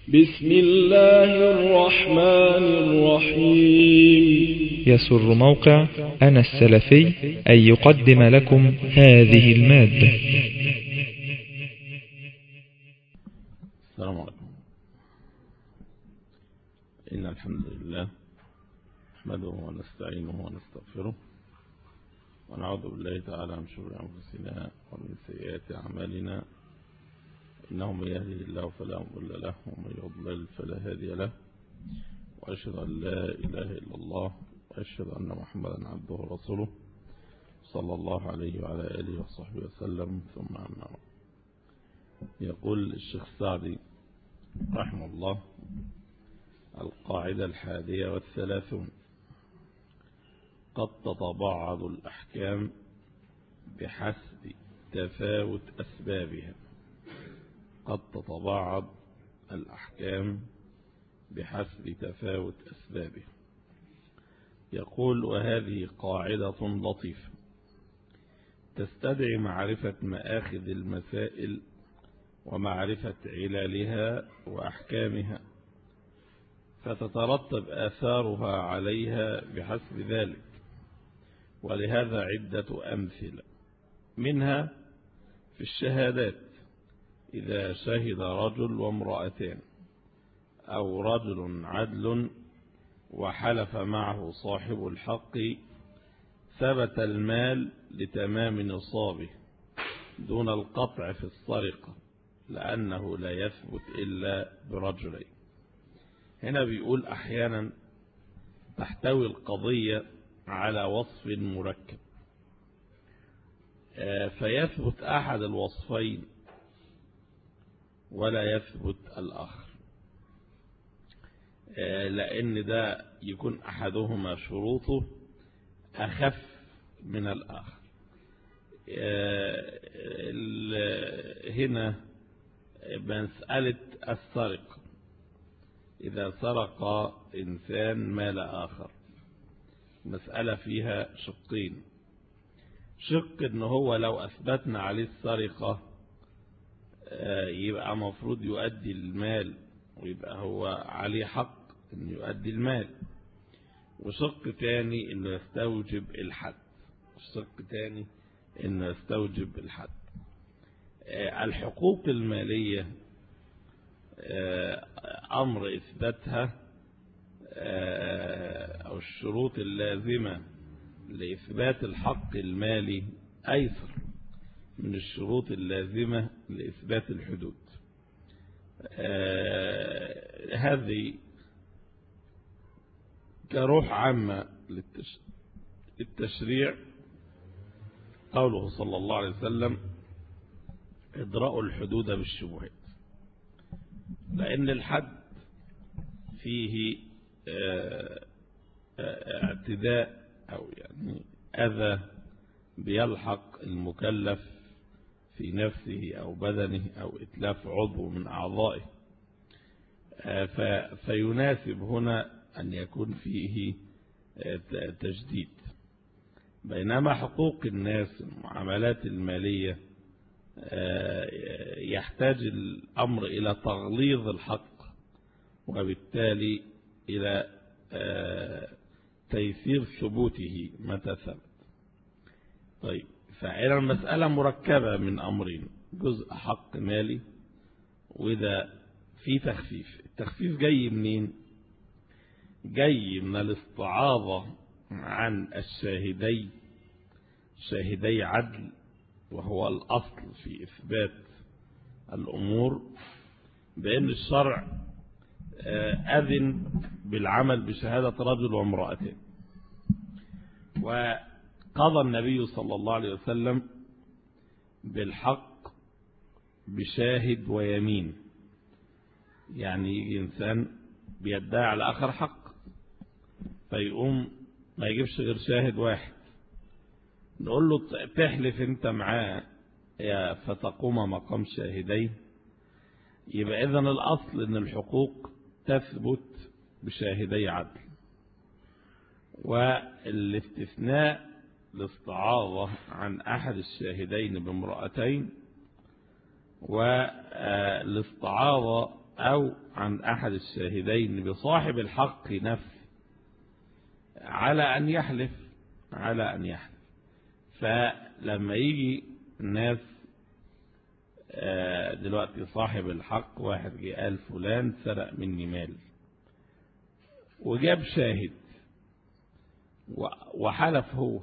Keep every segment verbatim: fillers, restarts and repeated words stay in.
بسم الله الرحمن الرحيم. يسر موقع أنا السلفي أن يقدم لكم هذه المادة. السلام عليكم. إن الحمد لله نحمده ونستعينه ونستغفره ونعوذ بالله تعالى من شرور أنفسنا ومن سيئات أعمالنا، إنه من يهده الله فلا مضل له ومن يضلل فلا هادي له، وأشهد أن لا إله إلا الله وأشهد أن محمدا عبده ورسوله صلى الله عليه وعلى آله وصحبه وسلم. ثم أما بعد، يقول الشيخ السعدي رحمه الله: القاعدة الحادية والثلاثون: قد تتبعض الأحكام بحسب تفاوت أسبابها. قد تتبعض الأحكام بحسب تفاوت أسبابها. يقول: وهذه قاعدة لطيفة تستدعي معرفة مآخذ المسائل ومعرفة علالها وأحكامها، فتترتب آثارها عليها بحسب ذلك. ولهذا عدة أمثلة، منها في الشهادات: إذا شهد رجل وامرأتان أو رجل عدل وحلف معه صاحب الحق، ثبت المال لتمام نصابه دون القطع في السرقة، لأنه لا يثبت إلا برجلين. هنا بيقول أحيانا تحتوي القضية على وصف مركب، فيثبت أحد الوصفين ولا يثبت الآخر، لأن ده يكون أحدهما شروطه أخف من الآخر. هنا مسألة السرقة: إذا سرق إنسان مال آخر، مسألة فيها شقين. شق إن هو لو أثبتنا عليه السرقة يبقى مفروض يؤدي المال ويبقى هو عليه حق إنه يؤدي المال، وشق تاني إنه يستوجب الحد. شق تاني إنه يستوجب الحد. الحقوق المالية أمر إثباتها أو الشروط اللازمة لإثبات الحق المالي أيسر من الشروط اللازمة لإثبات الحدود. هذه كروح عامة للتشريع قوله صلى الله عليه وسلم: ادرأوا الحدود بالشبهات، لأن الحد فيه اعتداء أو يعني أذى بيلحق المكلف في نفسه أو بدنه أو إتلاف عضو من أعضائه، فيناسب هنا أن يكون فيه تجديد. بينما حقوق الناس المعاملات المالية يحتاج الأمر إلى تغليظ الحق، وبالتالي إلى تيسير ثبوته متى ثبت. طيب، فإذا المسألة مركبة من أمرين: جزء حق مالي، وإذا في تخفيف. التخفيف جاي منين؟ جاي من الاستعاضة عن الشاهدي شاهدي عدل، وهو الأصل في إثبات الأمور، بأن الشرع أذن بالعمل بشهادة رجل وامرأتين، وقضى النبي صلى الله عليه وسلم بالحق بشاهد ويمين. يعني يجي إنسان بيدعي على آخر حق، فيقوم ما يجيبش غير شاهد واحد، نقول له تحلف انت معاه فتقوم مقام شاهدين. يبقى إذن الأصل أن الحقوق تثبت بشاهدي عدل، والاستثناء الاستعاضة عن أحد الشاهدين بامرأتين، والاستعاضة أو عن أحد الشاهدين بصاحب الحق نفس على أن يحلف على أن يحلف. فلما يجي الناس دلوقتي صاحب الحق واحد جه قال فلان سرق مني مال وجاب شاهد وحلف هو،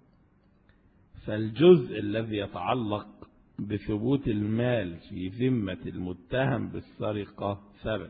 فالجزء الذي يتعلق بثبوت المال في ذمة المتهم بالسرقة ثبت،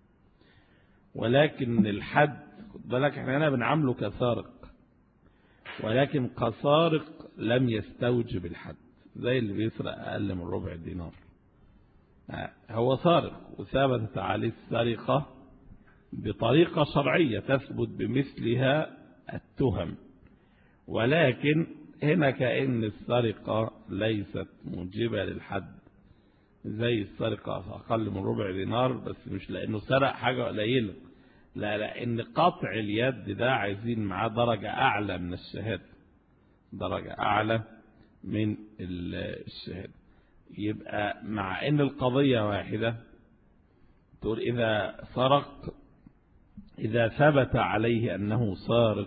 ولكن الحد خد بالك احنا هنا بنعامله كسارق، ولكن كسارق لم يستوجب الحد، زي اللي بيسرق أقل من ربع دينار. هو سارق وثبتت عليه السرقة بطريقة شرعية تثبت بمثلها التهم، ولكن هنا كأن السرقة ليست موجبة للحد، زي السرقة في أقل من ربع دينار، بس مش لأنه سرق حاجة قليلة، لا لأن قطع اليد ده عايزين معاه درجة أعلى من الشهادة، درجة أعلى من الشهادة. يبقى مع أن القضية واحدة، تقول إذا سرق، إذا ثبت عليه أنه سارق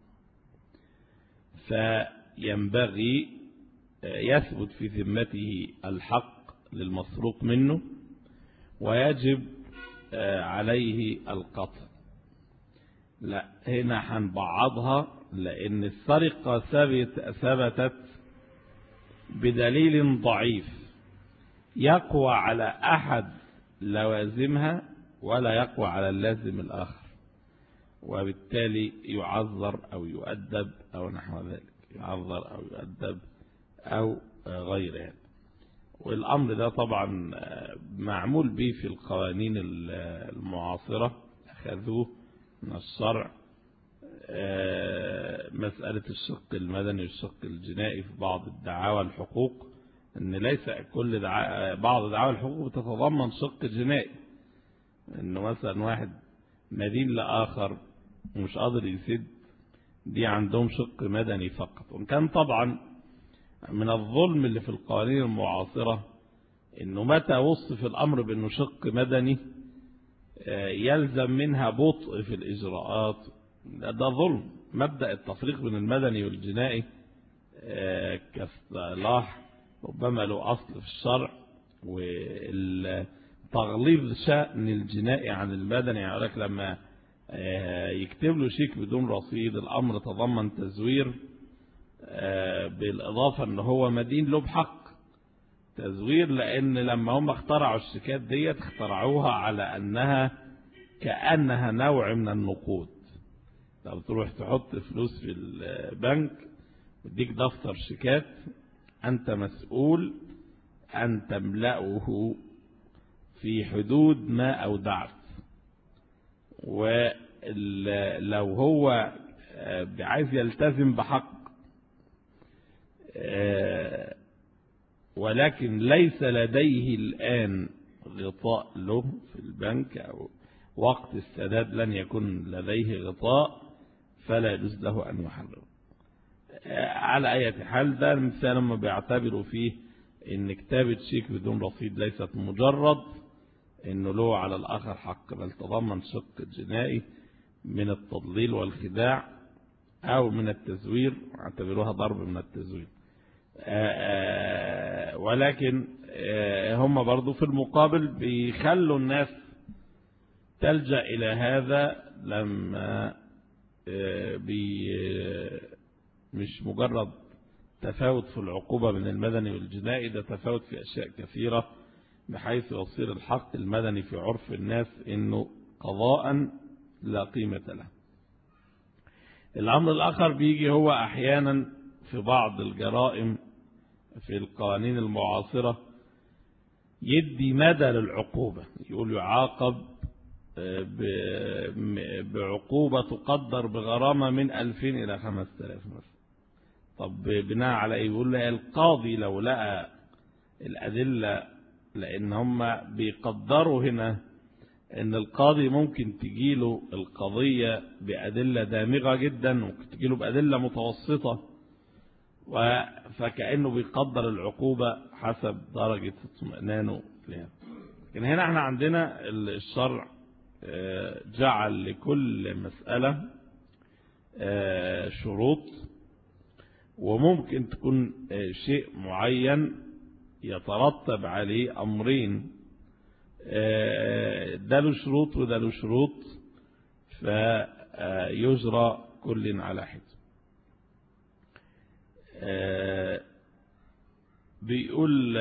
فينبغي يثبت في ذمته الحق للمسروق منه ويجب عليه القطع. لا هنا هنبعضها، لأن السرقة ثبتت بدليل ضعيف يقوى على أحد لوازمها ولا يقوى على اللازم الآخر، وبالتالي يعذر أو يؤدب أو نحو ذلك، يعذر أو يؤدب أو غير هذا. والأمر ده طبعا معمول به في القوانين المعاصرة، أخذوه من الشرع، مسألة الشق المدني والشق الجنائي في بعض الدعاوى الحقوق، أن ليس كل دعاوى، بعض دعاوى الحقوق بتتضمن شق جنائي، أنه مثلا واحد مدين لآخر ومش قادر يسد، دي عندهم شق مدني فقط. وإن كان طبعا من الظلم اللي في القوانين المعاصرة أنه متى وصف الأمر بأنه شق مدني يلزم منها بطء في الإجراءات، ده ظلم. مبدأ التفريق بين المدني والجنائي كاصطلاح ربما له أصل في الشرع، والتغليظ شأن الجنائي عن المدني، يعني لك لما يكتب له شيك بدون رصيد الأمر تضمن تزوير، بالإضافة أنه هو مدين له بحق تزوير، لأن لما هم اخترعوا الشيكات ديت اخترعوها على أنها كأنها نوع من النقود. لو تروح تحط فلوس في البنك وديك دفتر شيكات، أنت مسؤول أن تملأه في حدود ما أودعت، ولو هو عايز يلتزم بحق ولكن ليس لديه الآن غطاء له في البنك أو وقت السداد لن يكون لديه غطاء، فلا يجوز له أن يحرر. على أي حال ده مثال ما بيعتبروا فيه إن كتابة شيك بدون رصيد ليست مجرد إنه له على الآخر حق، بل تضمن شق جنائي من التضليل والخداع أو من التزوير، اعتبروها ضرب من التزوير. ولكن هم برضو في المقابل بيخلوا الناس تلجأ إلى هذا لما بي مش مجرد تفاوت في العقوبة بين المدني والجنائي، ده تفاوت في أشياء كثيرة، بحيث يصير الحق المدني في عرف الناس إنه قضاء لا قيمة له. الأمر الآخر بيجي هو أحيانا في بعض الجرائم في القوانين المعاصرة يدي مدى للعقوبة، يقول يعاقب بعقوبة تقدر بغرامة من ألفين إلى خمسة آلاف مثلا. طب بناء على ايه؟ يقول لي القاضي لو لقى الأدلة، لأن هم بيقدروا هنا ان القاضي ممكن تجيله القضية بأدلة دامغة جدا، ممكن تجيله بأدلة متوسطة، فكأنه بيقدر العقوبة حسب درجة اطمئنانه لها. لكن هنا احنا عندنا الشرع جعل لكل مسألة شروط، وممكن تكون شيء معين يترتب عليه أمرين، ده له شروط وده له شروط، فيجرى كل على حد. بيقول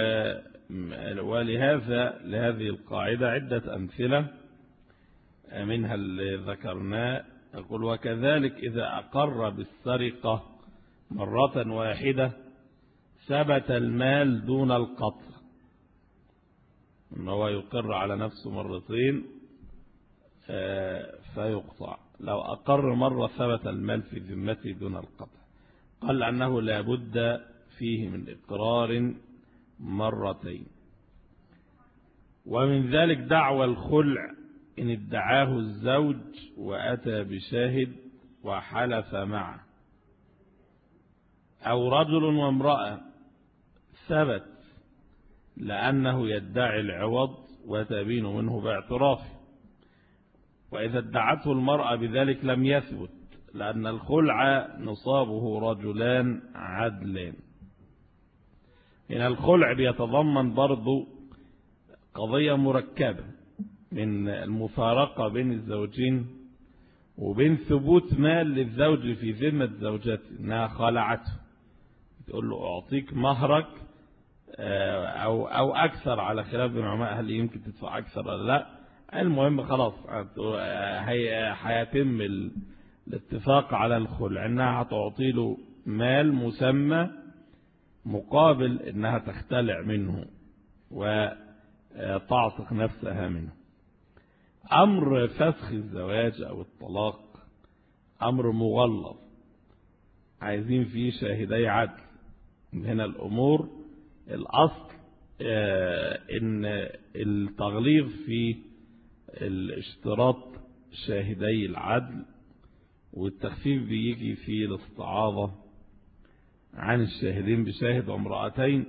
ولهذا لهذه القاعدة عدة أمثلة منها اللي ذكرناه. يقول وكذلك إذا أقر بالسرقة مرة واحدة ثبت المال دون القطع، إن هو يقر على نفسه مرتين فيقطع. لو أقر مرة ثبت المال في ذمته دون القطع. قال أنه لا بد فيه من إقرار مرتين. ومن ذلك دعوى الخلع إن ادعاه الزوج وأتى بشاهد وحلف معه، أو رجل وامرأة ثبت لأنه يدعي العوض وتبين منه باعترافه. وإذا ادعته المرأة بذلك لم يثبت، لأن الخلع نصابه رجلان عدلان. هنا الخلع بيتضمن برضو قضية مركبة من المفارقة بين الزوجين وبين ثبوت مال للزوج في ذمة زوجته انها خلعته، تقول له اعطيك مهرك او او اكثر، على خلاف بين العلماء هل يمكن تدفع اكثر ولا لا. المهم خلاص هيتم الاتفاق على الخلع انها هتعطي له مال مسمى مقابل انها تختلع منه وتعتق نفسها منه. أمر فسخ الزواج أو الطلاق أمر مغلظ، عايزين فيه شاهدي عدل. هنا الأمور الأصل إن التغليظ في الاشتراط شاهدي العدل، والتخفيف بيجي في الاستعاضة عن الشاهدين بشاهد وامرأتين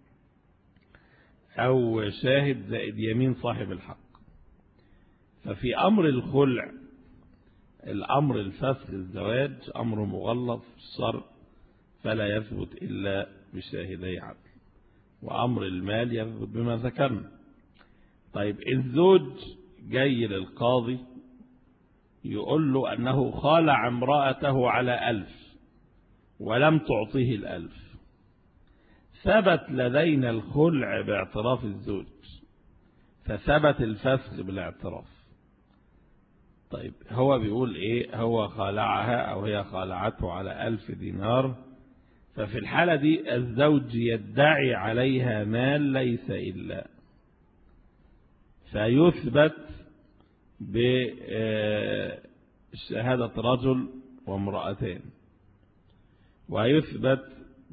أو شاهد زائد يمين صاحب الحق. ففي أمر الخلع الأمر الفسخ الزواج أمر مغلظ في الشرع، فلا يثبت إلا بشاهدي عدل. وأمر المال يثبت بما ذكرنا. طيب الزوج جاي للقاضي يقول له أنه خالع امرأته على ألف ولم تعطيه الألف، ثبت لدينا الخلع باعتراف الزوج، فثبت الفسخ بالاعتراف. طيب هو بيقول ايه؟ هو خالعها او هي خالعته على ألف دينار، ففي الحالة دي الزوج يدعي عليها مال ليس إلا، فيثبت بشهادة رجل وامرأتين، ويثبت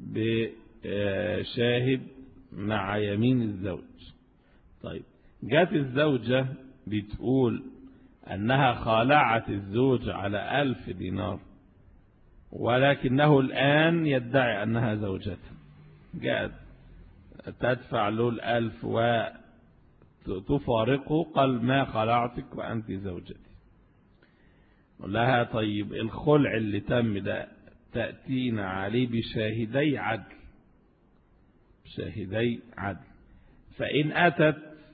بشاهد مع يمين الزوج. طيب جات الزوجة بتقول أنها خالعت الزوج على ألف دينار، ولكنه الآن يدعي أنها زوجته، جاءت تدفع له الألف وتفارقه، قال ما خلعتك وأنت زوجتي. لها طيب الخلع اللي تم ده تأتينا عليه بشاهدي عدل، بشاهدي عدل. فإن أتت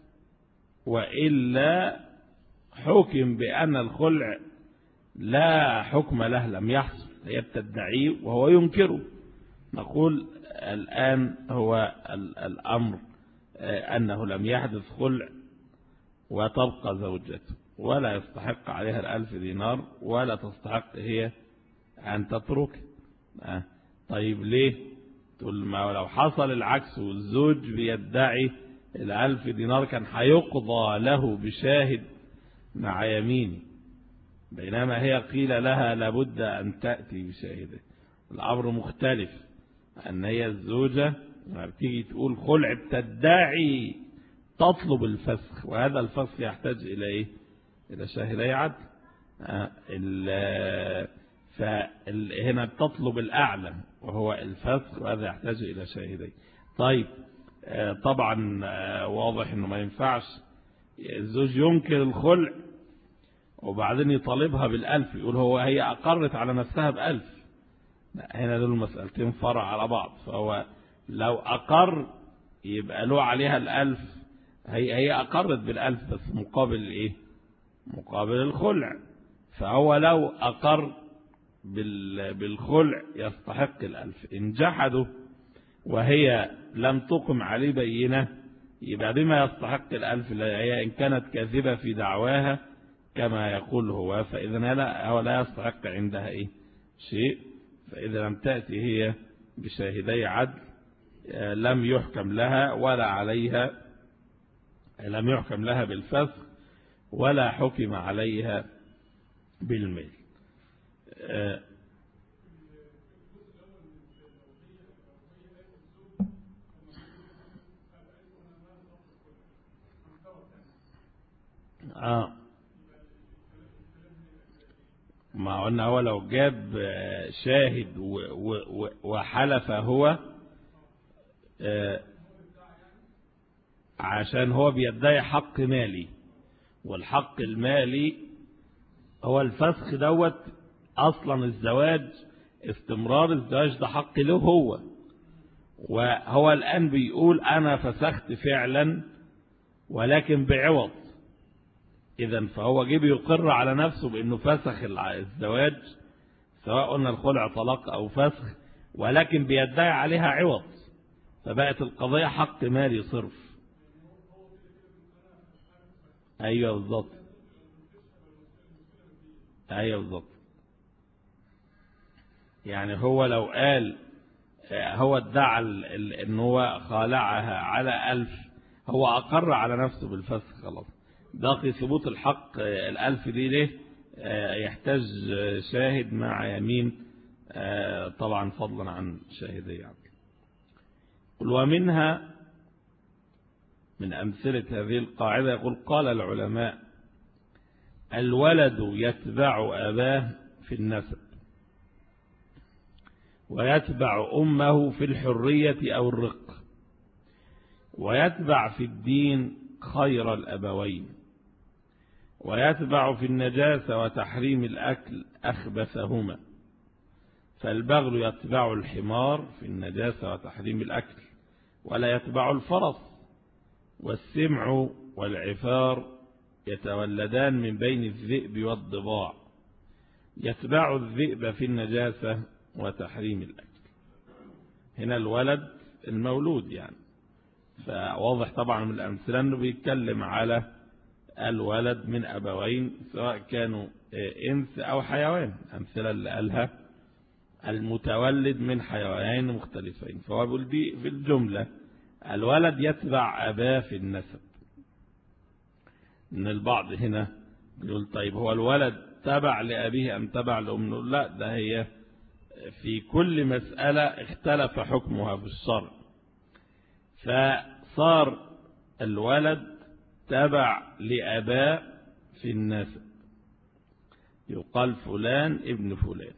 وإلا حكم بأن الخلع لا حكم له، لم يحصل، هي بتدعيه وهو ينكره. نقول الآن هو الأمر أنه لم يحدث خلع وتبقى زوجته ولا يستحق عليها الألف دينار ولا تستحق هي أن تترك. طيب ليه؟ تقول ما لو حصل العكس والزوج بيدعي الألف دينار كان هيقضى له بشاهد مع يمينه، بينما هي قيل لها لابد أن تأتي بشاهده. الأمر مختلف، أن هي الزوجة بتيجي تقول خلع بتدعي تطلب الفسخ، وهذا الفسخ يحتاج إلى إيه؟ إلى شاهدي عدل. فهنا بتطلب الأعلى وهو الفسخ، وهذا يحتاج إلى شاهدين. طيب طبعا واضح أنه ما ينفعش الزوج ينكر الخلع وبعدين يطالبها بالألف، يقول هو هي أقرت على نفسها بألف. هنا دول مسألتين فرع على بعض. فهو لو أقر يبقى له عليها الألف، هي هي أقرت بالألف بس مقابل إيه؟ مقابل الخلع. فهو لو أقر بالخلع يستحق الألف. إن جحدوا وهي لم تقم عليه بينة يبقى بما يستحق الألف. هي إن كانت كاذبة في دعواها كما يقول هو فإذا لا هو لا يستحق عندها إيه شيء. فإذا لم تأتي هي بشاهدي عدل لم يحكم لها ولا عليها، لم يحكم لها بالفسخ ولا حكم عليها بالميل. آه آه ما قلنا هو لو جاب شاهد وحلف هو آه عشان هو بيدعي حق مالي، والحق المالي هو الفسخ دوت أصلا الزواج، استمرار الزواج ده حق له هو، وهو الآن بيقول أنا فسخت فعلا ولكن بعوض. إذن فهو جيب يقر على نفسه بأنه فسخ الزواج سواء قلنا الخلع طلاق أو فسخ، ولكن بيدعي عليها عوض، فبقت القضية حق مالي صرف. أيوة بالضبط، أيوة بالضبط. يعني هو لو قال هو ادعى ان هو خالعها على ألف، هو أقر على نفسه بالفسخ خلاص. باقي ثبوت الحق الألف دي ليه يحتاج شاهد مع يمين طبعا فضلا عن شاهدي يعني. ومنها من أمثلة هذه القاعدة يقول قال العلماء الولد يتبع أباه في النسب ويتبع أمه في الحرية أو الرق ويتبع في الدين خير الأبوين ويتبع في النجاسة وتحريم الأكل أخبثهما. فالبغل يتبع الحمار في النجاسة وتحريم الأكل ولا يتبع الفرس، والسمع والعفار يتولدان من بين الذئب والضباع يتبع الذئب في النجاسة وتحريم الأكل. هنا الولد المولود يعني، فواضح طبعا من الأمثلة أنه بيتكلم على الولد من أبوين سواء كانوا إنس أو حيوان. أمثلة اللي قالها المتولد من حيوانين مختلفين. فهو بيقول دي في الجملة الولد يتبع أباه في النسب. من البعض هنا يقول طيب هو الولد تبع لأبيه أم تبع لأمه؟ لا، ده هي في كل مسألة اختلف حكمها في الشرع، فصار الولد تبع لأباه في النسب، يقال فلان ابن فلان.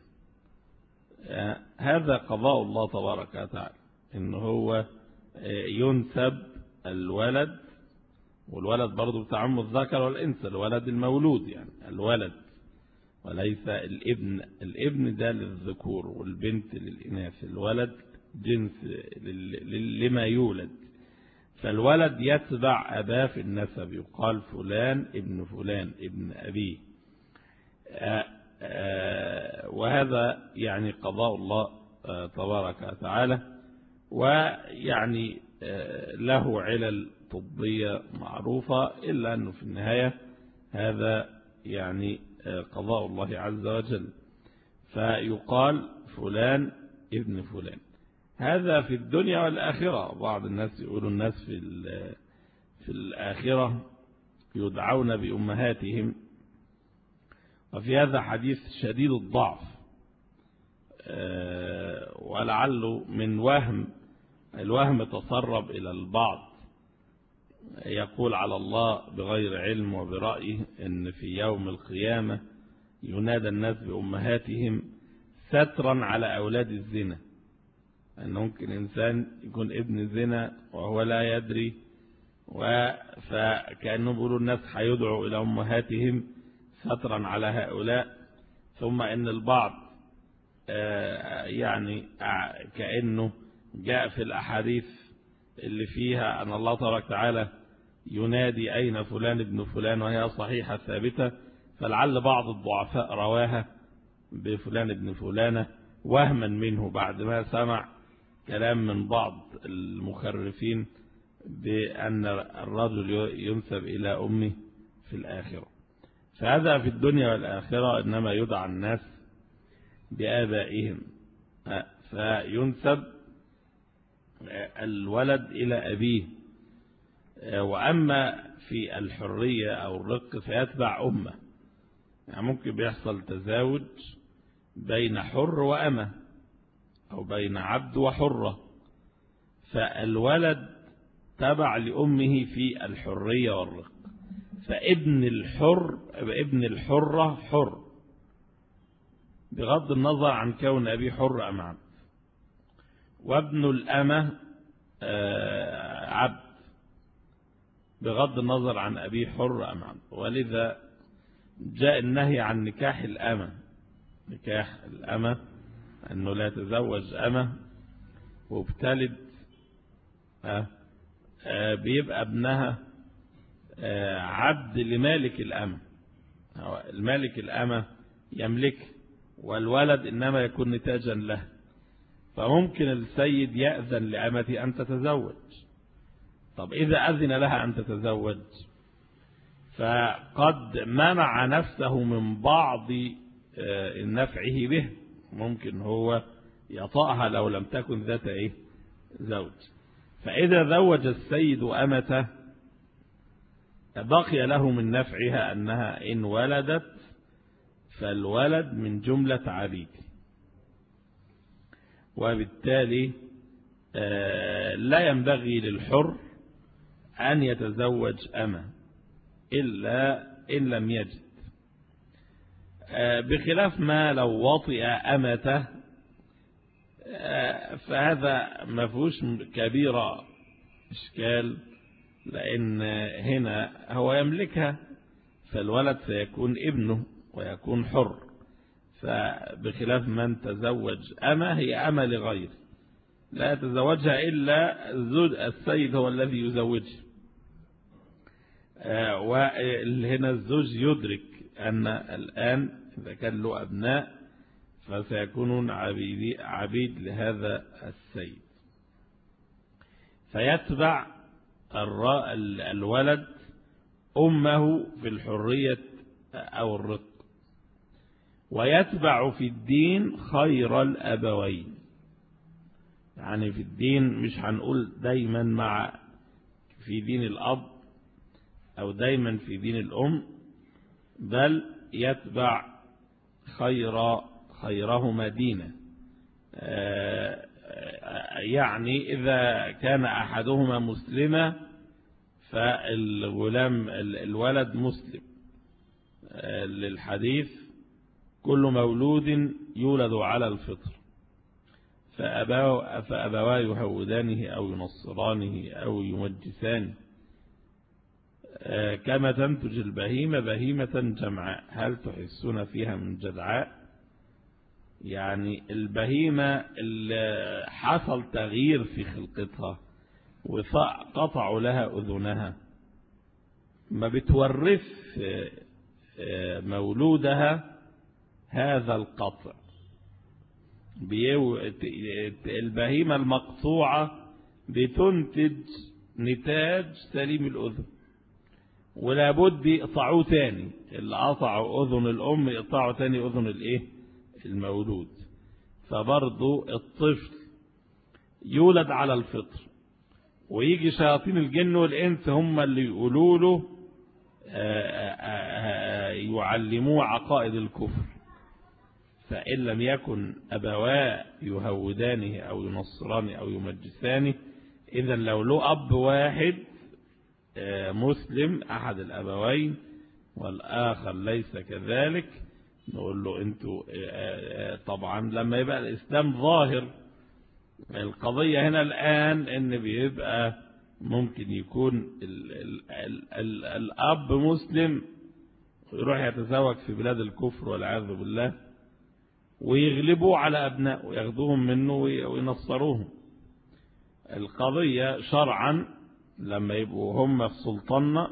هذا قضاء الله تبارك وتعالى إن هو ينسب الولد، والولد برضو بتعم الذكر والإنثى، الولد المولود يعني الولد وليس الابن. الابن ده للذكور والبنت للإناث، الولد جنس لما يولد. فالولد يتبع أباه في النسب، يقال فلان ابن فلان ابن أبيه. آآ آآ وهذا يعني قضاء الله تبارك وتعالى، ويعني له علل طبية معروفة، إلا أنه في النهاية هذا يعني قضاء الله عز وجل. فيقال فلان ابن فلان. هذا في الدنيا والآخرة. بعض الناس يقولوا الناس في في الآخرة يدعون بأمهاتهم، وفي هذا حديث شديد الضعف ولعله من وهم، الوهم تسرب إلى البعض يقول على الله بغير علم وبرأيه إن في يوم القيامة ينادى الناس بأمهاتهم سترا على أولاد الزنا. أن ممكن إنسان يكون ابن زنا وهو لا يدري فكأنهم بيقولوا الناس هيدعوا إلى أمهاتهم سترا على هؤلاء، ثم إن البعض يعني كأنه جاء في الأحاديث اللي فيها أن الله تبارك وتعالى ينادي أين فلان ابن فلان، وهي صحيحة ثابتة، فلعل بعض الضعفاء رواها بفلان ابن فلانة وهما منه بعد ما سمع كلام من بعض المخرفين بأن الرجل ينسب إلى أمه في الآخرة. فهذا في الدنيا والآخرة إنما يدعى الناس بآبائهم، فينسب الولد إلى أبيه. وأما في الحرية أو الرق فيتبع أمه، يعني ممكن بيحصل تزاوج بين حر وأمة أو بين عبد وحرة، فالولد تبع لأمه في الحرية والرق، فابن الحر ابن الحرة حر بغض النظر عن كون أبي حر أم عبد، وابن الأمة عبد بغض النظر عن أبي حر أم عبد. ولذا جاء النهي عن نكاح الأمة، نكاح الأمة أنه لا تزوج أمة وابتلد بيبقى ابنها عبد لمالك الأمة، المالك الأمة يملك، والولد إنما يكون نتاجا له، فممكن السيد يأذن لأمته أن تتزوج. طب إذا أذن لها أن تتزوج فقد منع نفسه من بعض نفعه به، ممكن هو يطأها لو لم تكن ذات إيه زوج. فإذا زوج السيد أمته بقي له من نفعها أنها إن ولدت فالولد من جملة عبيد، وبالتالي لا ينبغي للحر أن يتزوج أمة إلا إن لم يجد، بخلاف ما لو وطئ أمته فهذا ما فيهوش كبيرة إشكال، لأن هنا هو يملكها فالولد سيكون ابنه ويكون حر، فبخلاف من تزوج أمة هي أمة لغير لا يتزوجها إلا السيد هو الذي يزوجها. وهنا الزوج يدرك أن الآن إذا كان له أبناء فسيكونون عبيد, عبيد لهذا السيد، فيتبع الولد أمه في الحرية أو الرق، ويتبع في الدين خير الأبوين. يعني في الدين مش هنقول دايما مع في دين الأب أو دايما في دين الأم، بل يتبع خير خيرهما دينا. يعني إذا كان أحدهما مسلما فالغلام الولد مسلم، للحديث كل مولود يولد على الفطر فأبواه يهودانه أو ينصرانه أو يمجسانه، كما تنتج البهيمة بهيمة جمعاء هل تحسون فيها من جدعاء. يعني البهيمة اللي حصل تغيير في خلقتها وقطعوا لها أذنها ما بتورث مولودها هذا القطع. البهيمة المقطوعة بتنتج نتاج سليم الأذن، ولا بد يقطعوه تاني، اللي قطعوا أذن الأم يقطعوا تاني أذن الإيه المولود. فبرضو الطفل يولد على الفطر، ويجي شياطين الجن والإنس هم اللي يقولوا له يعلموه عقائد الكفر، فإن لم يكن أبواه يهودانه أو ينصرانه أو يمجسانه، إذا لو له أب واحد مسلم أحد الأبوين والآخر ليس كذلك، نقول له أنتوا طبعا لما يبقى الإسلام ظاهر. القضية هنا الآن إن بيبقى ممكن يكون ال ال ال ال الأب مسلم ويروح يتزوج في بلاد الكفر والعياذ بالله ويغلبوا على أبنائه وياخدوهم منه وينصروهم. القضية شرعا لما يبقوا هم في سلطنة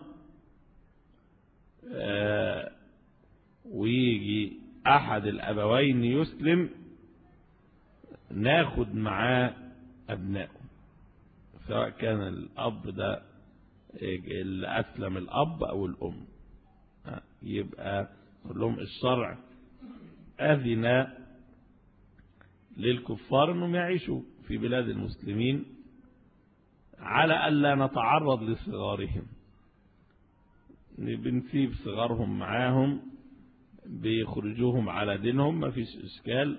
ويجي أحد الأبوين يسلم ناخد معاه أبنائه، سواء كان الأب ده اللي أسلم الأب أو الأم، يبقى لهم الشرع أذن للكفار أنهم يعيشوا في بلاد المسلمين على ألا نتعرض لصغارهم، بنسيب صغارهم معاهم بيخرجوهم على دينهم ما فيش إشكال.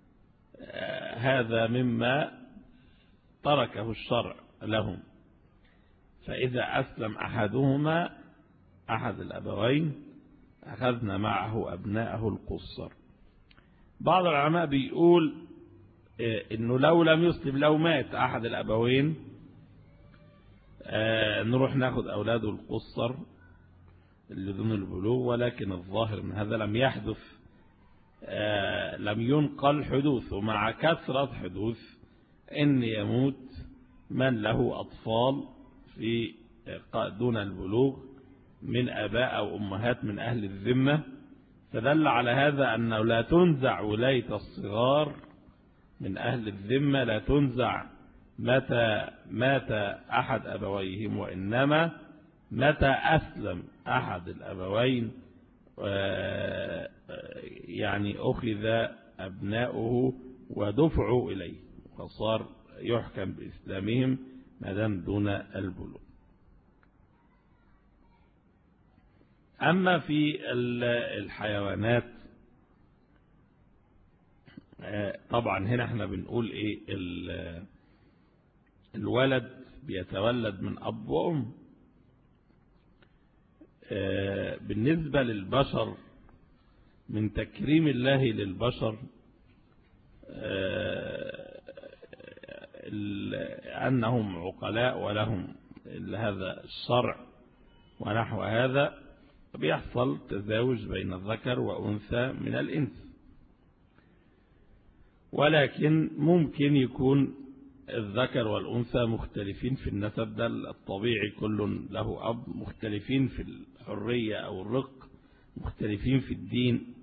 هذا مما تركه الشرع لهم. فإذا أسلم أحدهما أحد الأبوين أخذنا معه أبناءه القصر. بعض العلماء بيقول إنه لو لم يسلم، لو مات أحد الأبوين نروح ناخد أولاده القصر اللي دون البلوغ، ولكن الظاهر من هذا لم يحدث، لم ينقل حدوث. ومع كثرة حدوث إن يموت من له أطفال في دون البلوغ من آباء أو أمهات من أهل الذمة، فدل على هذا أنه لا تنزع ولاية الصغار من أهل الذمة، لا تنزع متى مات أحد أبويهم، وإنما متى أسلم أحد الأبوين يعني أخذ أبناؤه ودفعوا إليه فصار يحكم بإسلامهم ما دام دون البلوغ. أما في الحيوانات طبعا هنا احنا بنقول ايه، الولد بيتولد من أب وأم. بالنسبة للبشر من تكريم الله للبشر أنهم عقلاء ولهم هذا الشرع ونحو هذا، بيحصل تزاوج بين الذكر وأنثى من الإنس، ولكن ممكن يكون الذكر والأنثى مختلفين في النسب، ده الطبيعي، كل له أب، مختلفين في الحرية أو الرق، مختلفين في الدين،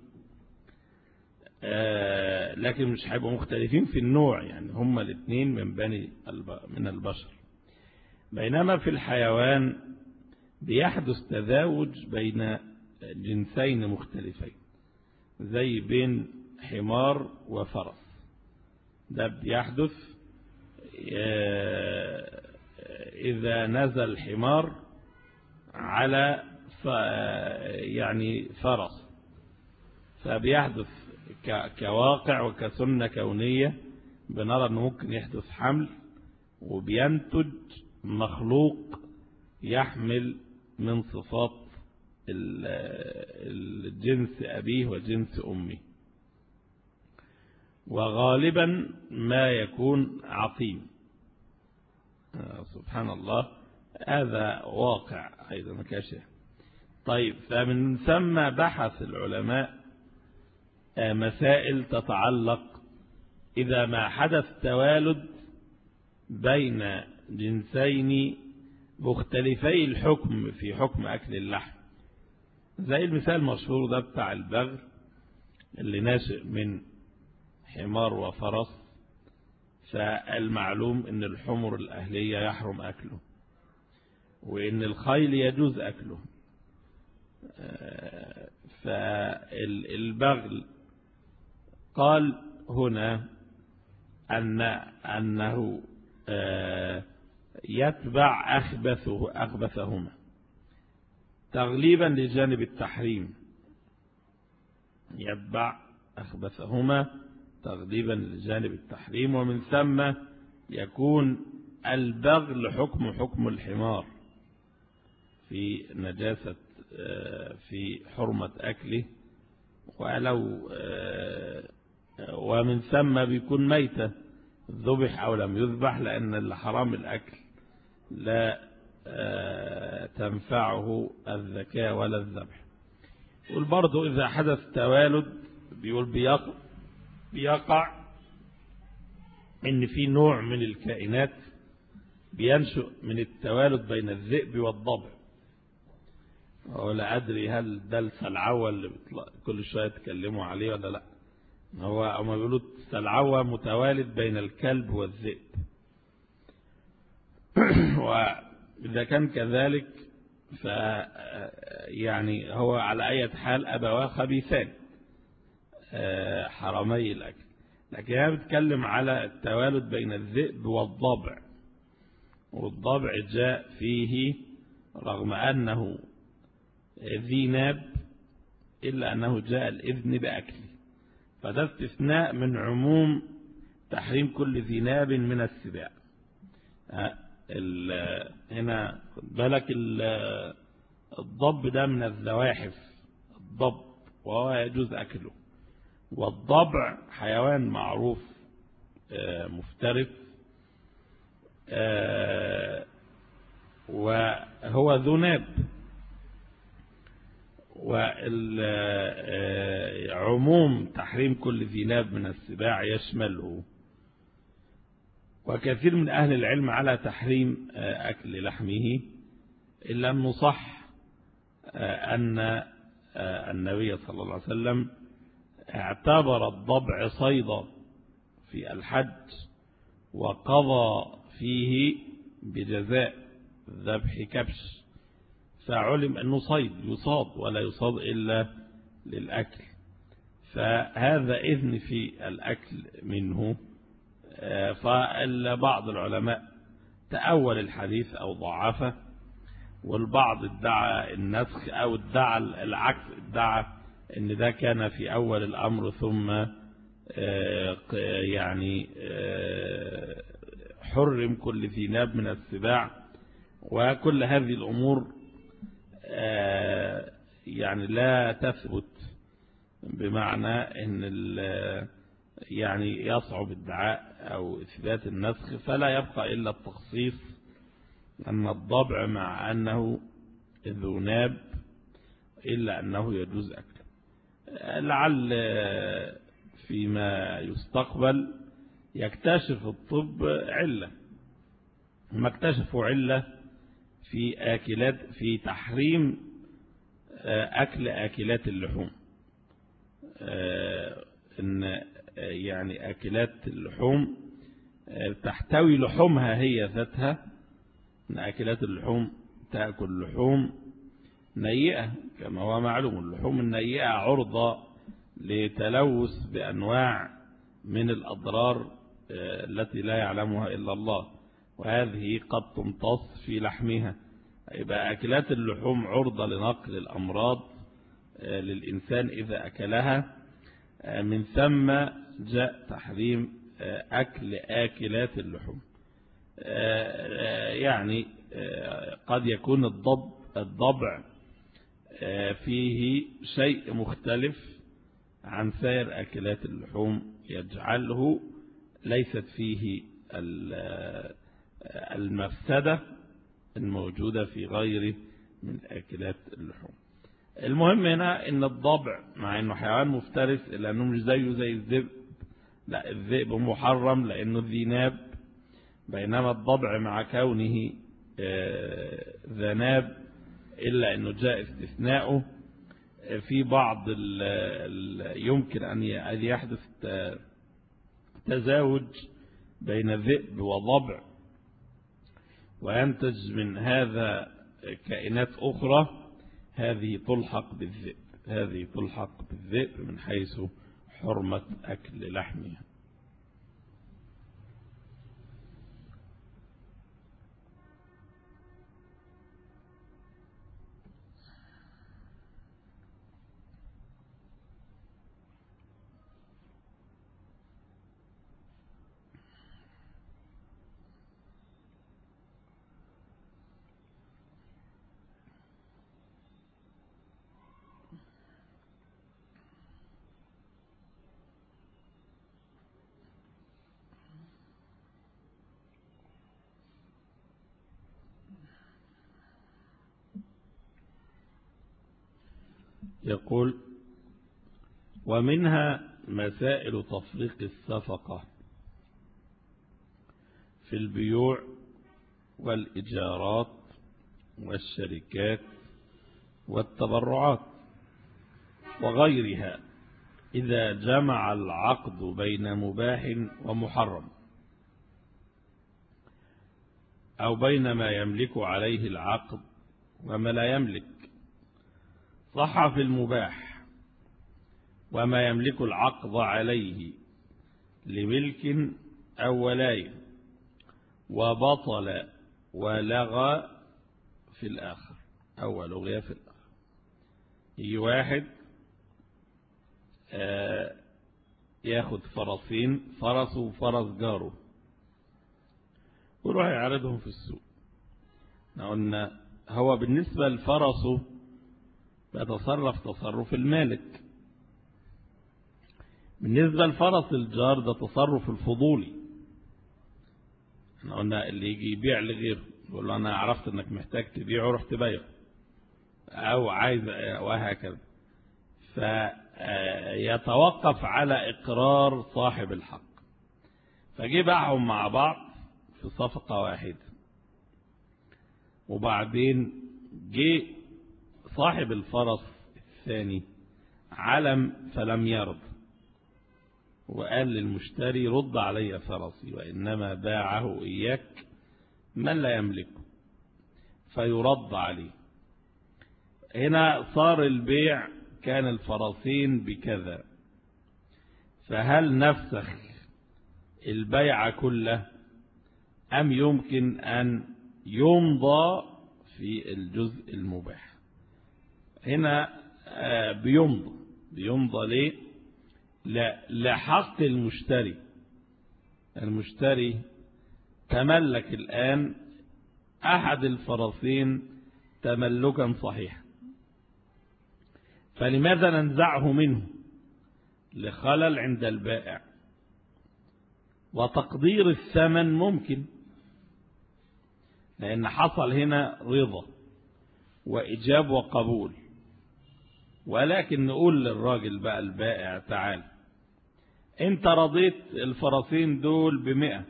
آه لكن مش هيبقوا مختلفين في النوع، يعني هما الاثنين من بني من البشر. بينما في الحيوان بيحدث تزاوج بين جنسين مختلفين، زي بين حمار وفرس، ده بيحدث إذا نزل حمار على يعني فرس، فبيحدث كواقع وكسنة كونية، بنرى أنه ممكن يحدث حمل وبينتج مخلوق يحمل من صفات الجنس أبيه وجنس أمه، وغالبا ما يكون عقيم. سبحان الله، هذا واقع أيضا كاشف. طيب، فمن ثم بحث العلماء مسائل تتعلق إذا ما حدث توالد بين جنسين مختلفي الحكم في حكم أكل اللحم، زي المثال المشهور ده بتاع البغل اللي ناشئ من حمار وفرس، فالمعلوم ان الحمر الأهلية يحرم أكله وان الخيل يجوز أكله، فالبغل قال هنا أن أنه يتبع أخبثه أخبثهما تغليبا لجانب التحريم، يتبع أخبثهما تغليبا لجانب التحريم، ومن ثم يكون البغل حكم حكم الحمار في نجاسة في حرمة أكله، ولو ومن ثم بيكون ميتة ذبح أو لم يذبح، لأن اللي حرام الأكل لا تنفعه الذكاء ولا الذبح. والبرضو إذا حدث توالد بيقول بيقع, بيقع إن في نوع من الكائنات بينشأ من التوالد بين الذئب والضبع. ولا أدري هل ده السلعوة اللي كل شوية تكلموا عليه ولا لا. هو أما بيقولوا السلعوة متوالد بين الكلب والذئب. وإذا كان كذلك ف يعني هو على أي حال أبواه خبيثان حرامي الأكل. لكن أنا بتكلم على التوالد بين الذئب والضبع. والضبع جاء فيه رغم أنه ذي ناب إلا أنه جاء الإذن بأكله، فده استثناء من عموم تحريم كل ذي ناب من السباع. هنا بالك الضب ده من الزواحف، الضب وهو يجوز أكله. والضبع حيوان معروف مفترس وهو ذو ناب. وعموم تحريم كل ذي ناب من السباع يشمله. وكثير من أهل العلم على تحريم أكل لحمه، إلا أنه صح أن النبي صلى الله عليه وسلم اعتبر الضبع صيدا في الحج وقضى فيه بجزاء ذبح كبش، فعلم أنه صيد يصاد ولا يصاد إلا للأكل، فهذا إذن في الأكل منه. فبعض العلماء تأول الحديث أو ضعفه، والبعض ادعى النسخ أو ادعى العكس، ادعى ان ده كان في أول الأمر ثم يعني حرم كل ذي ناب من السباع. وكل هذه الأمور يعني لا تثبت، بمعنى ان يعني يصعب ادعاء أو إثبات النسخ، فلا يبقى إلا التخصيص أن الضبع مع أنه ذو ناب إلا أنه يجوز أكله. لعل فيما يستقبل يكتشف الطب علة، ما اكتشفوا علة في آكلات في تحريم أكل آكلات اللحوم، إن يعني آكلات اللحوم تحتوي لحومها هي ذاتها، إن آكلات اللحوم تأكل لحوم نيئة كما هو معلوم. اللحوم النيئة عرضة لتلوث بأنواع من الأضرار التي لا يعلمها إلا الله، وهذه قد تمتص في لحمها. يبقى أكلات اللحوم عرضة لنقل الأمراض للإنسان إذا أكلها. من ثم جاء تحريم أكل آكلات اللحوم. يعني قد يكون الضب الضبع فيه شيء مختلف عن سائر أكلات اللحوم يجعله ليست فيه المفسدة الموجودة في غيره من أكلات اللحوم. المهم هنا ان الضبع مع انه حيوان مفترس الا انه مش زيه زي الذئب، لا الذئب محرم لانه ذي ناب، بينما الضبع مع كونه ذناب الا انه جاء استثناؤه في بعض ال ال يمكن ان يحدث تزاوج بين ذئب وضبع وينتج من هذا كائنات اخرى، هذه تلحق بالذئب، هذه تلحق بالذئب من حيث حرمة أكل لحمها. يقول: ومنها مسائل تفريق الصفقة في البيوع والإجارات والشركات والتبرعات وغيرها إذا جمع العقد بين مباح ومحرم، أو بين ما يملك عليه العقد وما لا يملك. صح في المباح وما يملك العقد عليه لملك أو ولاية، وبطل ولغى في الآخر أو لغي في الآخر. يجي واحد آه ياخد فرسين، فرس وفرس جاره، ويروح يعرضهم في السوق. قلنا هو بالنسبة لفرسه بيتصرف تصرف المالك، بالنسبة لفرس الجار ده تصرف الفضولي. احنا قلنا اللي يجي يبيع لغيره يقول له انا عرفت انك محتاج تبيعه، رحت تبيعه، او عايز، وهكذا. فيتوقف على اقرار صاحب الحق. فجي باعهم مع بعض في صفقة واحدة، وبعدين جه صاحب الفرس الثاني علم فلم يرض، وقال للمشتري: رد علي فرسي، وإنما باعه إياك من لا يملكه، فيرد عليه. هنا صار البيع كان الفرسين بكذا، فهل نفسخ البيع كله أم يمكن أن يمضى في الجزء المباح؟ هنا بيمضى. بيمضى ليه؟ لحق المشتري. المشتري تملك الآن أحد الفرسين تملكا صحيحا، فلماذا ننزعه منه؟ لخلل عند البائع. وتقدير الثمن ممكن، لأن حصل هنا رضا وإجاب وقبول، ولكن نقول للراجل بقى البائع: تعال، انت رضيت الفرسين دول بمئة،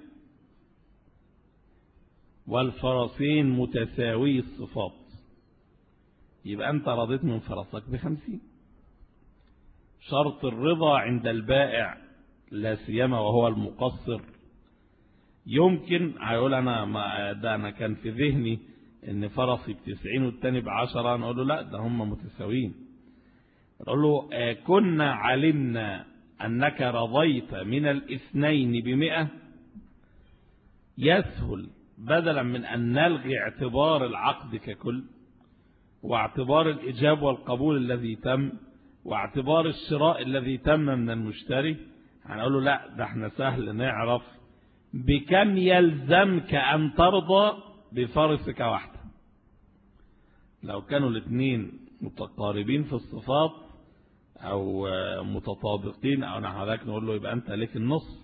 والفرسين متساوي الصفات، يبقى انت رضيت من فرسك بخمسين. شرط الرضا عند البائع لا سيما وهو المقصر. يمكن هيقول انا ما ده انا كان في ذهني ان فرسي بتسعين والتاني بعشرة، نقول له لا، ده هم متساويين. نقول له آه كنا علمنا انك رضيت من الاثنين بمئة، يسهل بدلا من ان نلغي اعتبار العقد ككل، واعتبار الإجاب والقبول الذي تم، واعتبار الشراء الذي تم من المشتري، هنقول له لا، ده احنا سهل نعرف بكم يلزمك أن ترضى بفرسك واحدة. لو كانوا الاثنين متقاربين في الصفات أو متطابقين أو نحو ذلك، نقول له يبقى أنت لك النص.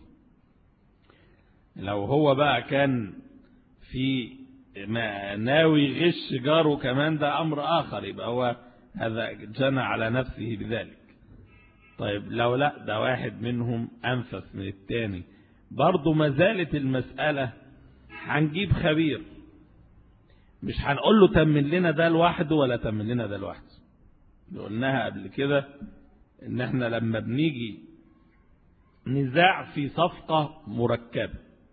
لو هو بقى كان في ما ناوي غش جاره كمان، ده أمر آخر، يبقى هو هذا جنى على نفسه بذلك. طيب لو لا، ده واحد منهم أنفس من الثاني، برضو ما زالت المسألة هنجيب خبير، مش هنقول له تمن لنا ده لوحده ولا تمن لنا ده لوحده. قلناها قبل كده ان احنا لما بنيجي نزاع في صفقة مركبة،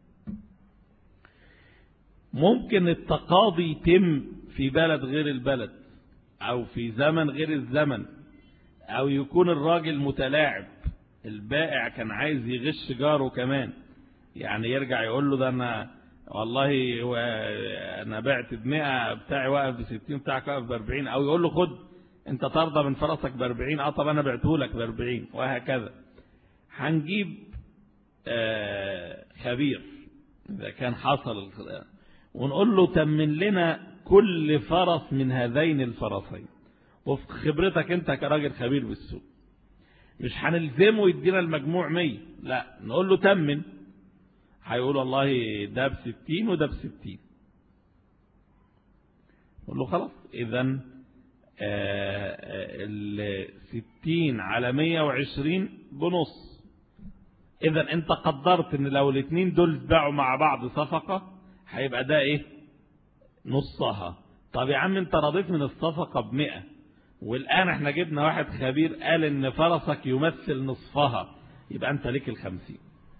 ممكن التقاضي يتم في بلد غير البلد، او في زمن غير الزمن، او يكون الراجل متلاعب، البائع كان عايز يغش جاره كمان، يعني يرجع يقول له ده انا والله انا بعت بمئة، بتاعي واقف بستين، بتاعك واقف باربعين، او يقول له خد انت ترضى من فرسك باربعين، اه طب انا بعته لك باربعين، وهكذا. هنجيب آه خبير اذا كان حصل، ونقول له تمن لنا كل فرس من هذين الفرسين، وفي خبرتك انت كراجل خبير بالسوق. مش هنلزمه يدينا المجموع مية، لا، نقول له تمن. هيقول والله ده بستين وده بستين، نقول له خلاص، اذا الستين على مية وعشرين بنص. إذا أنت قدرت إن لو الاثنين دول باعوا مع بعض صفقة هيبقى ده إيه؟ نصها. طب يا عم أنت رضيت من الصفقة بمئة، والآن احنا جبنا واحد خبير قال إن فرسك يمثل نصفها، يبقى أنت ليك الخمسين.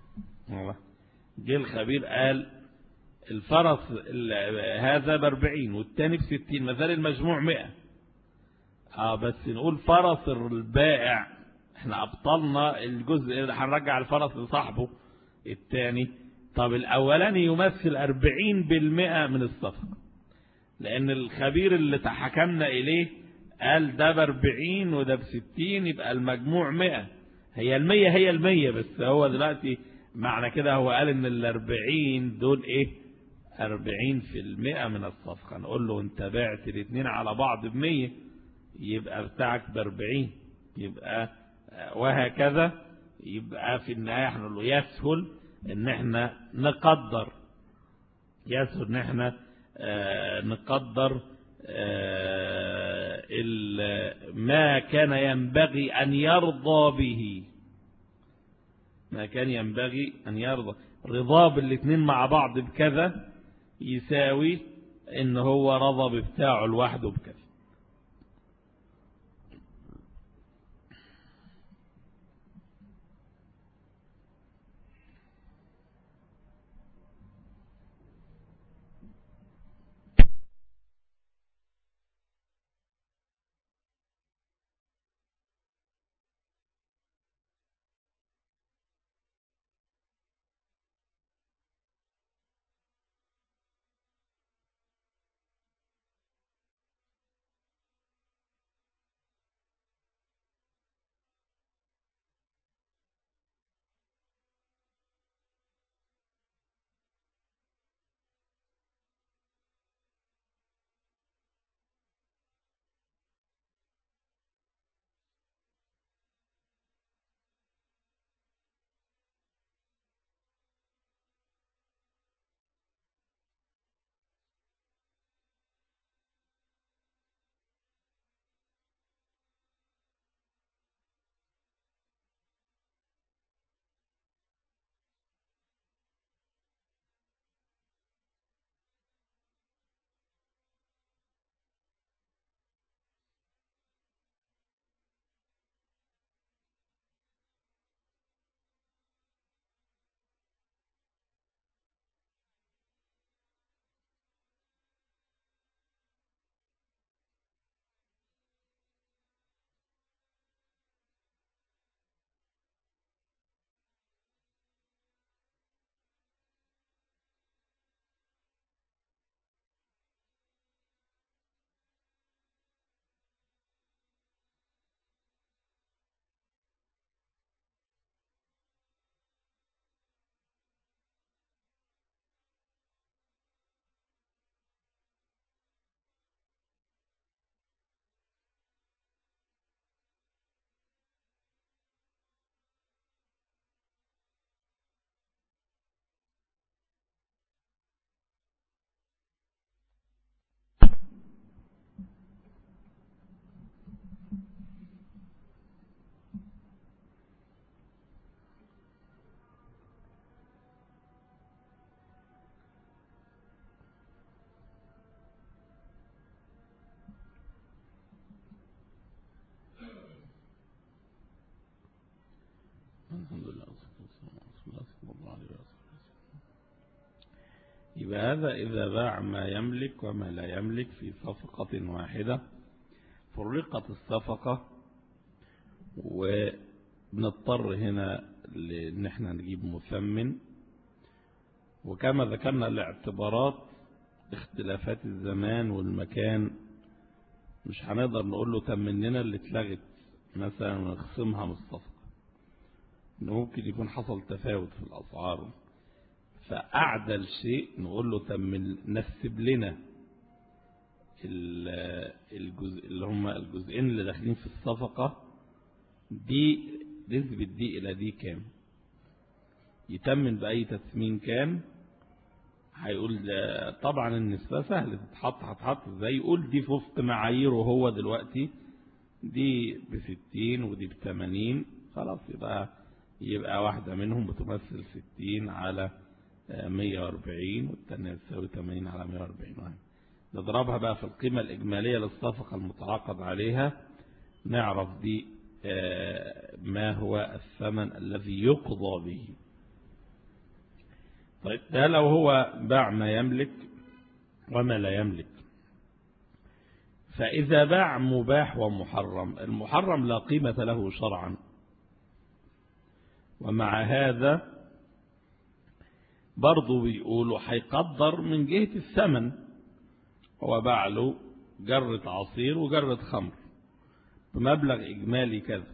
جه الخبير قال الفرس هذا باربعين والتاني بستين، مثال المجموع مئة. اه بس نقول فرس البائع احنا ابطلنا الجزء اللي هنرجع الفرس لصاحبه التاني. طب الاولاني يمثل اربعين بالمئة من الصفقة، لان الخبير اللي تحكمنا اليه قال ده باربعين وده بستين، يبقى المجموع مئة. هي المية هي المية، بس هو دلوقتي معنى كده هو قال ان الاربعين دول ايه؟ اربعين في المئة من الصفقة. نقول له انت بعت الاثنين على بعض بمية، يبقى بتاعك باربعين، يبقى وهكذا. يبقى في النهاية احنا نقول له يسهل ان احنا نقدر، يسهل ان احنا اه نقدر اه ما كان ينبغي ان يرضى به، ما كان ينبغي ان يرضى. رضا بالاثنين مع بعض بكذا يساوي ان هو رضى ببتاعه لوحده بكذا. الحمد لله. يبقى هذا إذا باع ما يملك وما لا يملك في صفقة واحدة، فرقت الصفقة، ونضطر هنا لأن احنا نجيب مثمن. وكما ذكرنا الاعتبارات اختلافات الزمان والمكان، مش هنقدر نقول له تمن لنا اللي اتلغت مثلا ونخصمها من الصفقة، ممكن يكون حصل تفاوت في الأسعار. فأعدل شيء نقول له تمن نسب لنا الجزء اللي هم الجزئين اللي داخلين في الصفقة دي، نسبة دي إلى دي كام، يتمن بأي تثمين كان، هيقول طبعا النسبة سهلة تتحط، هتحط ازاي؟ يقول دي في وفق معاييره هو دلوقتي، دي بستين ودي بثمانين، خلاص يبقى يبقى واحدة منهم بتمثل ستين على مية واربعين والتانية تساوي ثمانين على مية واربعين. نضربها بقى في القيمة الإجمالية للصفقة المتعاقد عليها، نعرف دي ما هو الثمن الذي يقضى به. طيب ده لو هو باع ما يملك وما لا يملك. فإذا باع مباح ومحرم، المحرم لا قيمة له شرعا، ومع هذا برضو بيقولوا هيقدر من جهة الثمن. هو باع له جرة عصير وجرة خمر بمبلغ إجمالي كذا،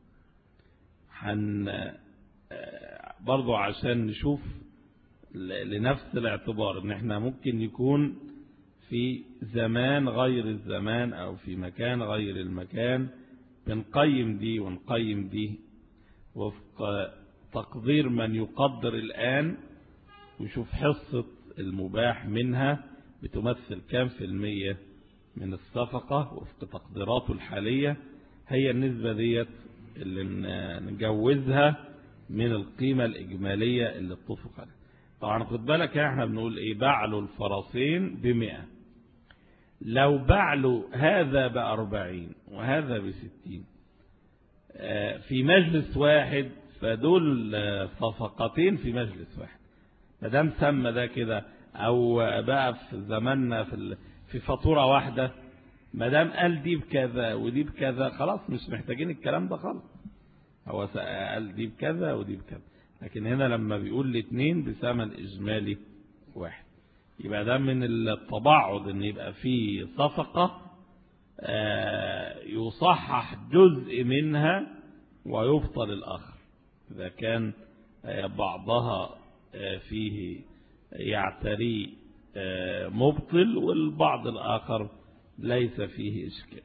حن برضو عشان نشوف لنفس الاعتبار ان احنا ممكن يكون في زمان غير الزمان او في مكان غير المكان، بنقيم دي ونقيم دي وفق تقدير من يقدر الآن، ويشوف حصة المباح منها بتمثل كام في المية من الصفقة وفق تقديراته الحالية، هي النسبة ديت اللي نجوزها من القيمة الإجمالية اللي اتفق عليها. طبعا خد بالك احنا بنقول ايه؟ باع له الفرسين بمئة، لو باع له هذا بأربعين وهذا بستين في مجلس واحد، فدول صفقتين في مجلس واحد، مادام سمى ده كده، او بقى في زماننا في في فاتورة واحدة، مادام قال دي بكذا ودي بكذا خلاص مش محتاجين الكلام ده خالص. هو قال دي بكذا ودي بكذا، لكن هنا لما بيقول الاثنين بثمن إجمالي واحد، يبقى ده من التباعد ان يبقى في صفقة يصحح جزء منها ويبطل الآخر، إذا كان بعضها فيه يعتري مبطل والبعض الآخر ليس فيه إشكال.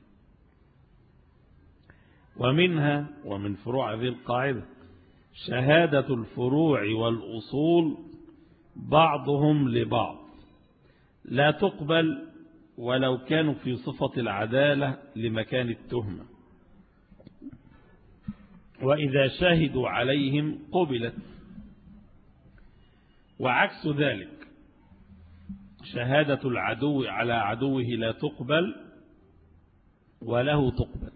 ومنها ومن فروع هذه القاعدة شهادة الفروع والأصول بعضهم لبعض لا تقبل ولو كانوا في صفة العدالة لمكان التهمة، وإذا شهدوا عليهم قبلت. وعكس ذلك شهادة العدو على عدوه لا تقبل وله تقبل.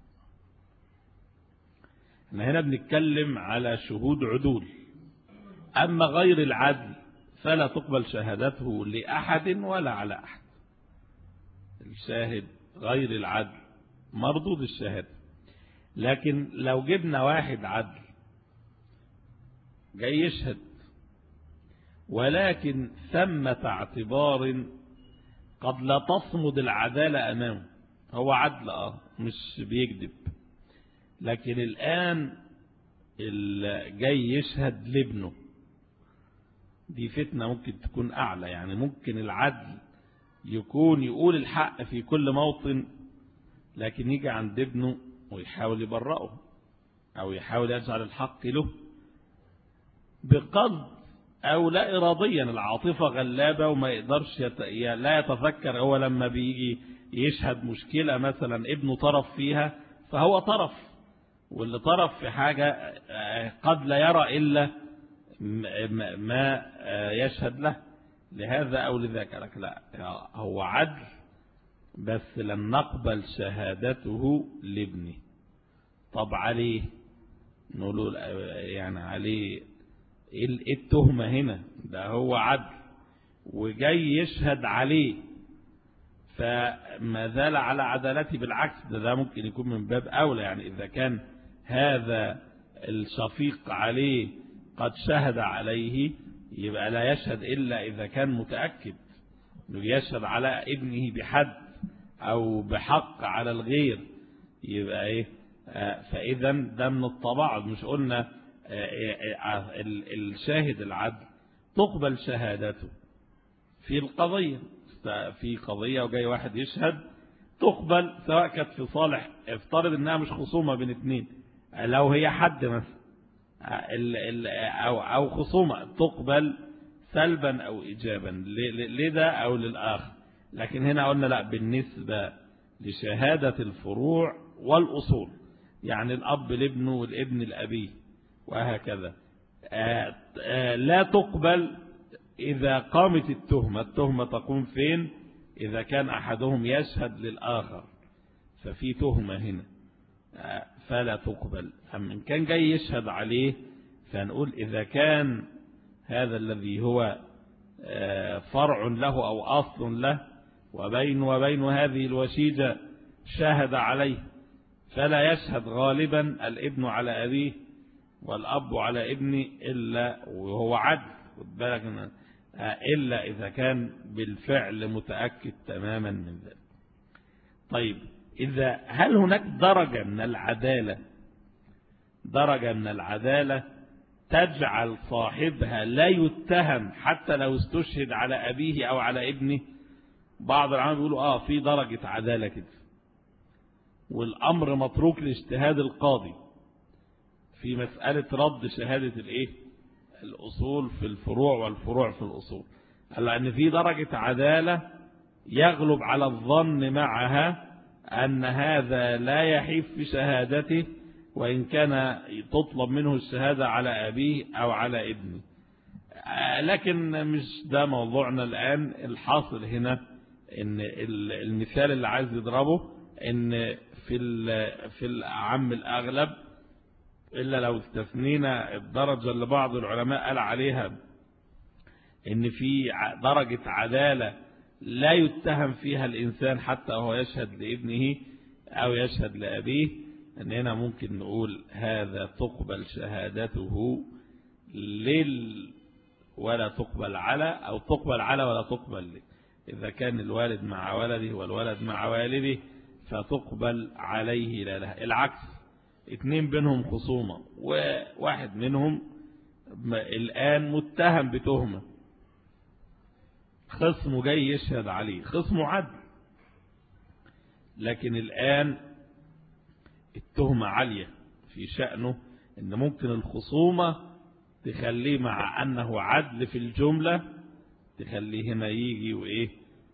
احنا هنا بنتكلم على شهود عدول، أما غير العدل فلا تقبل شهادته لأحد ولا على أحد. الشاهد غير العدل مردود الشهادة. لكن لو جبنا واحد عدل جاي يشهد، ولكن ثمة اعتبار قد لا تصمد العدالة أمامه، هو عدل اه مش بيكذب، لكن الآن جاي يشهد لابنه، دي فتنة ممكن تكون أعلى. يعني ممكن العدل يكون يقول الحق في كل موطن، لكن يجي عند ابنه ويحاول يبرئه أو يحاول يجعل الحق له بقصد أو لا إراديا. العاطفة غلابة وما يقدرش يت... لا يتفكر. هو لما بيجي يشهد مشكلة مثلا ابنه طرف فيها، فهو طرف، واللي طرف في حاجة قد لا يرى إلا ما يشهد له لهذا أو لذاك. لك لا، هو عدل بس لن نقبل شهادته لابنه. طب عليه نقول يعني عليه ايه التهمة هنا؟ ده هو عدل وجاي يشهد عليه، فما زال على عدالته. بالعكس ده, ده ممكن يكون من باب أولى. يعني إذا كان هذا الشفيق عليه قد شهد عليه، يبقى لا يشهد إلا إذا كان متأكد أنه يشهد على ابنه بحد أو بحق على الغير. يبقى إيه؟ فإذا ده من الطباعد. مش قلنا الشاهد العدل تقبل شهادته في القضية، في قضية وجاي واحد يشهد تقبل، سواء كانت في صالح، افترض انها مش خصومة بين اثنين، لو هي حد مثلا أو, أو خصومة تقبل سلبا أو إيجابا لده أو للآخر. لكن هنا قلنا لا، بالنسبة لشهادة الفروع والأصول، يعني الأب لابنه والابن لأبيه وهكذا، آآ آآ لا تقبل إذا قامت التهمة. التهمة تقوم فين؟ إذا كان أحدهم يشهد للآخر، ففي تهمة هنا فلا تقبل. أما إن كان جاي يشهد عليه فنقول إذا كان هذا الذي هو فرع له أو أصل له وبين وبين هذه الوشيجة شاهد عليه، فلا يشهد غالبا الابن على أبيه والأب على ابنه إلا وهو عدل، خد بالك، إلا إذا كان بالفعل متأكد تماما من ذلك. طيب، إذا هل هناك درجة من العدالة درجة من العدالة تجعل صاحبها لا يتهم حتى لو استشهد على أبيه أو على ابنه؟ بعض العلماء بيقولوا آه في درجة عدالة كده، والأمر متروك لاجتهاد القاضي في مسألة رد شهادة الإيه؟ الأصول في الفروع والفروع في الأصول. لأن في درجة عدالة يغلب على الظن معها أن هذا لا يحيف في شهادته وإن كان تطلب منه الشهادة على أبيه أو على ابنه. لكن مش ده موضوعنا الآن. الحاصل هنا إن المثال اللي عايز يضربه إن في في الأعم الأغلب، إلا لو استثنينا الدرجة اللي بعض العلماء قال عليها إن في درجة عدالة لا يتهم فيها الإنسان حتى وهو يشهد لابنه أو يشهد لأبيه، أن هنا ممكن نقول هذا تقبل شهادته لل ولا تقبل على، أو تقبل على ولا تقبل له. إذا كان الوالد مع ولده والولد مع والده فتقبل عليه لا له. العكس، اتنين بينهم خصومة وواحد منهم الآن متهم بتهمة، خصمه جاي يشهد عليه، خصمه عدل، لكن الآن التهمة عالية في شأنه، إن ممكن الخصومة تخليه مع أنه عدل في الجملة تخليه هنا يجي وإيه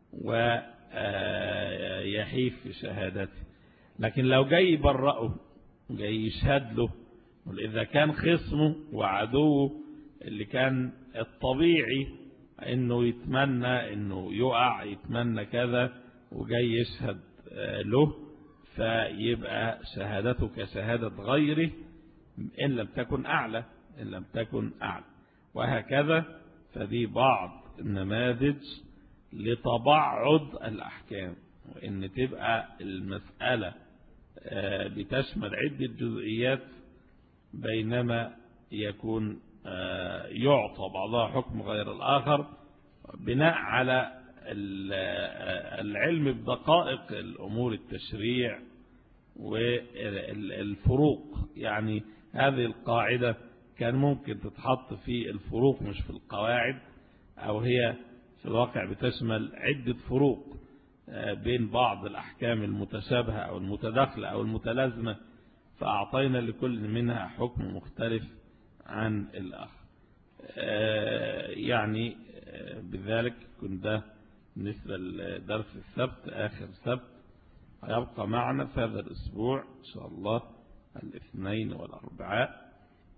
ويحيف في شهادته. لكن لو جاي يبرئه جاي يشهد له، إذا كان خصمه وعدوه اللي كان الطبيعي إنه يتمنى إنه يقع، يتمنى كذا، وجاي يشهد له، فيبقى شهادته كشهادة غيره إن لم تكن أعلى إن لم تكن أعلى وهكذا. فدي بعض النماذج لتبعض الأحكام، وإن تبقى المسألة بتشمل عدة جزئيات بينما يكون يعطى بعضها حكم غير الآخر بناء على العلم بدقائق الأمور التشريع والفروق. يعني هذه القاعدة كان ممكن تتحط في الفروق مش في القواعد، أو هي في الواقع بتشمل عدة فروق بين بعض الأحكام المتشابهة أو المتداخلة أو المتلازمة، فأعطينا لكل منها حكم مختلف عن الآخر. يعني بذلك كنت ده بالنسبة لدرس السبت، آخر سبت هيبقى معنا في هذا الأسبوع إن شاء الله الاثنين والأربعاء،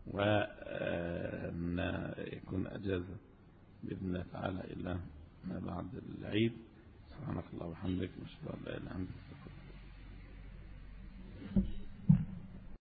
ويكون أجازة بإذن الله تعالى إلا ما بعد العيد. سبحانك اللهم وبحمدك، نشهد أن لا إله إلا أنت.